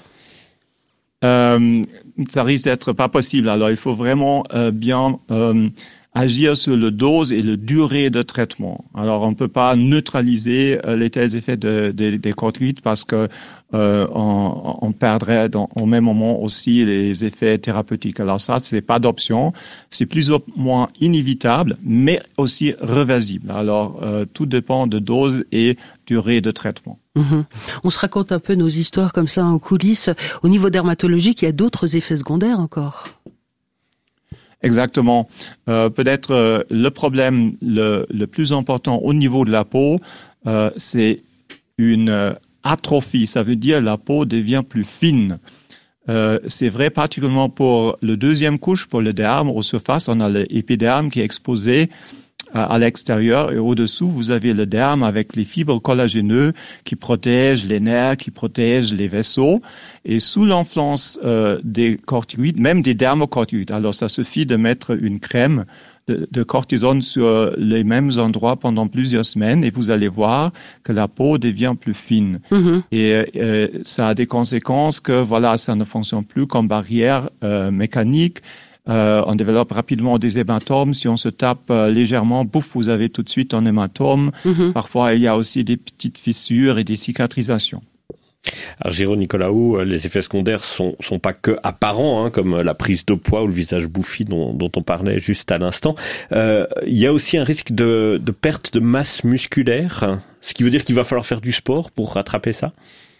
Ça risque d'être pas possible. Alors, il faut vraiment bien agir sur le dose et la durée de traitement. Alors, on peut pas neutraliser les tels effets des corticoïdes parce que on perdrait au même moment aussi les effets thérapeutiques. Alors ça, c'est pas d'option. C'est plus ou moins inévitable, mais aussi réversible. Alors, tout dépend de dose et durée de traitement. On se raconte un peu nos histoires comme ça en coulisses. Au niveau dermatologique, il y a d'autres effets secondaires encore. Exactement. Peut-être le problème le plus important au niveau de la peau, c'est une atrophie. Ça veut dire la peau devient plus fine. C'est vrai particulièrement pour le deuxième couche, pour le derme. Aux surfaces, on a l'épiderme qui est exposé à l'extérieur et au-dessous, vous avez le derme avec les fibres collagéneuses qui protègent les nerfs, qui protègent les vaisseaux. Et sous l'influence des corticoïdes, même des dermocorticoïdes, alors ça suffit de mettre une crème de cortisone sur les mêmes endroits pendant plusieurs semaines et vous allez voir que la peau devient plus fine. Et ça a des conséquences que voilà, ça ne fonctionne plus comme barrière mécanique. On développe rapidement des hématomes. Si on se tape légèrement, pouf, vous avez tout de suite un hématome. Parfois, il y a aussi des petites fissures et des cicatrisations. Argiro Nicolaou, les effets secondaires sont pas que apparents, comme la prise de poids ou le visage bouffi dont on parlait juste à l'instant. Il y a aussi un risque de perte de masse musculaire, ce qui veut dire qu'il va falloir faire du sport pour rattraper ça.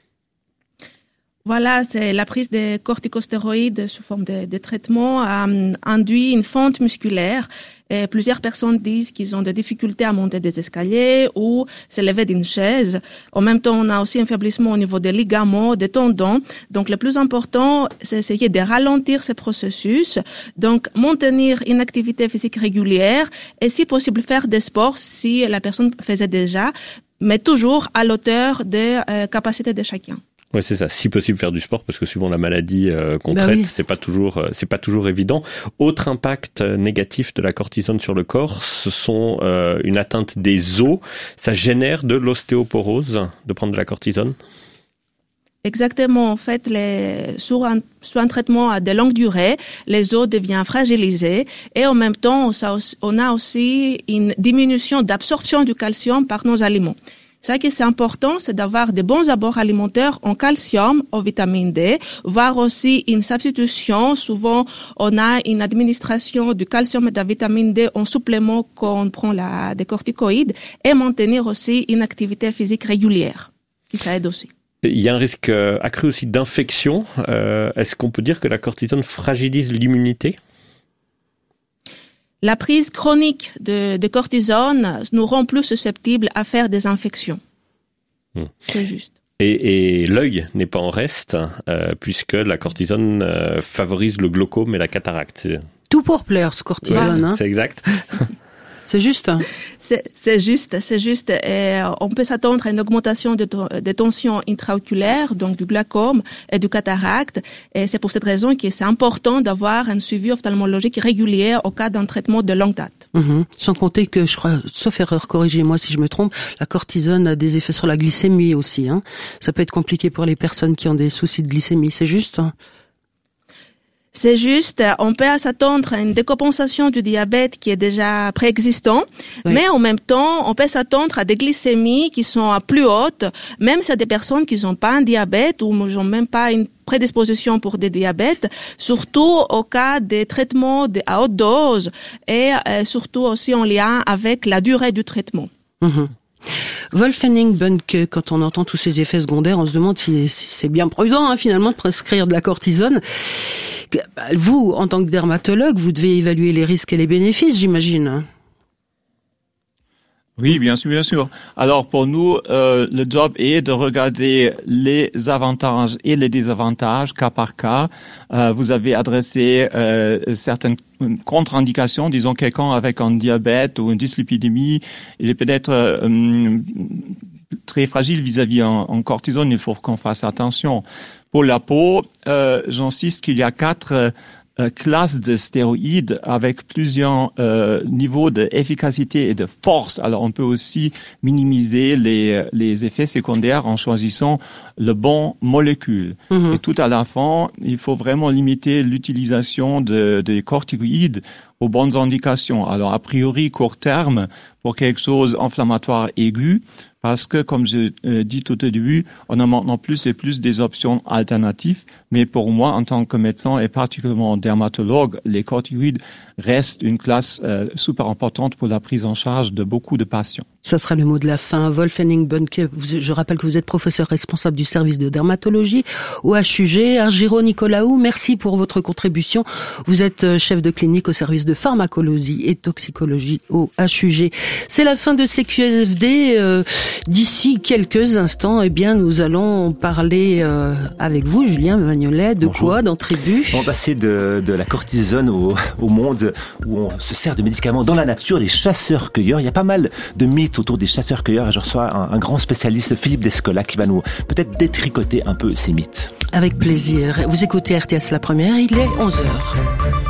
Voilà, c'est la prise de corticostéroïdes sous forme de traitement induit une fente musculaire. Et plusieurs personnes disent qu'ils ont des difficultés à monter des escaliers ou se lever d'une chaise. En même temps, on a aussi un faiblissement au niveau des ligaments, des tendons. Donc, le plus important, c'est essayer de ralentir ce processus. Donc, maintenir une activité physique régulière et, si possible, faire des sports si la personne faisait déjà, mais toujours à l'auteur des capacités de chacun. Ouais, c'est ça. Si possible, faire du sport, parce que souvent la maladie qu'on traite, c'est pas toujours évident. Autre impact négatif de la cortisone sur le corps, ce sont une atteinte des os. Ça génère de l'ostéoporose de prendre de la cortisone. Exactement. En fait, sur un traitement à de longue durée, les os deviennent fragilisés et en même temps, on a aussi une diminution d'absorption du calcium par nos aliments. Ça qui c'est important, c'est d'avoir des bons apports alimentaires en calcium, en vitamine D, voire aussi une substitution. Souvent, on a une administration du calcium et de la vitamine D en supplément quand on prend des corticoïdes, et maintenir aussi une activité physique régulière, qui ça aide aussi. Il y a un risque accru aussi d'infection. Est-ce qu'on peut dire que la cortisone fragilise l'immunité ? La prise chronique de cortisone nous rend plus susceptibles à faire des infections. C'est juste. Et l'œil n'est pas en reste, puisque la cortisone favorise le glaucome et la cataracte. Tout pour plaire, ce cortisone. Ouais, c'est exact. C'est juste. C'est juste. Et on peut s'attendre à une augmentation des tensions intraoculaires, donc du glaucome et du cataracte. Et c'est pour cette raison que c'est important d'avoir un suivi ophtalmologique régulier au cas d'un traitement de longue date. Sans compter que, je crois, sauf erreur, corrigez-moi si je me trompe, la cortisone a des effets sur la glycémie aussi. Ça peut être compliqué pour les personnes qui ont des soucis de glycémie. C'est juste. C'est juste, on peut s'attendre à une décompensation du diabète qui est déjà préexistant, mais en même temps, on peut s'attendre à des glycémies qui sont plus hautes, même si c'est des personnes qui n'ont pas un diabète ou n'ont même pas une prédisposition pour des diabètes, surtout au cas des traitements à haute dose et surtout aussi en lien avec la durée du traitement. Wolf Henning Bonnke, quand on entend tous ces effets secondaires, on se demande si c'est bien prudent finalement de prescrire de la cortisone. Vous, en tant que dermatologue, vous devez évaluer les risques et les bénéfices, j'imagine. Oui, bien sûr. Alors pour nous, le job est de regarder les avantages et les désavantages cas par cas. Vous avez adressé certaines contre-indications. Disons quelqu'un avec un diabète ou une dyslipidémie, il est peut-être très fragile vis-à-vis en cortisone. Il faut qu'on fasse attention. Pour la peau, j'insiste qu'il y a 4 classes de stéroïdes avec plusieurs niveaux d'efficacité et de force. Alors on peut aussi minimiser les effets secondaires en choisissant le bon molécule. Et tout à la fin, il faut vraiment limiter l'utilisation des corticoïdes aux bonnes indications. Alors a priori court terme pour quelque chose inflammatoire aigu, parce que, comme je dis tout au début, on a maintenant plus et plus des options alternatives. Mais pour moi, en tant que médecin et particulièrement dermatologue, les corticoïdes restent une classe super importante pour la prise en charge de beaucoup de patients. Ça sera le mot de la fin. Wolf Henning Bonnke, je rappelle que vous êtes professeur responsable du service de dermatologie au HUG. Argiro Nicolaou, merci pour votre contribution. Vous êtes chef de clinique au service de pharmacologie et toxicologie au HUG. C'est la fin de CQFD. D'ici quelques instants, nous allons parler avec vous, Julien Magnolet, de Bonjour. quoi dans Tribu? On va passer de la cortisone au monde où on se sert de médicaments dans la nature, les chasseurs-cueilleurs. Il y a pas mal de mythes autour des chasseurs-cueilleurs et je reçois un grand spécialiste, Philippe Descola, qui va nous peut-être détricoter un peu ces mythes. Avec plaisir. Vous écoutez RTS La Première, il est 11h.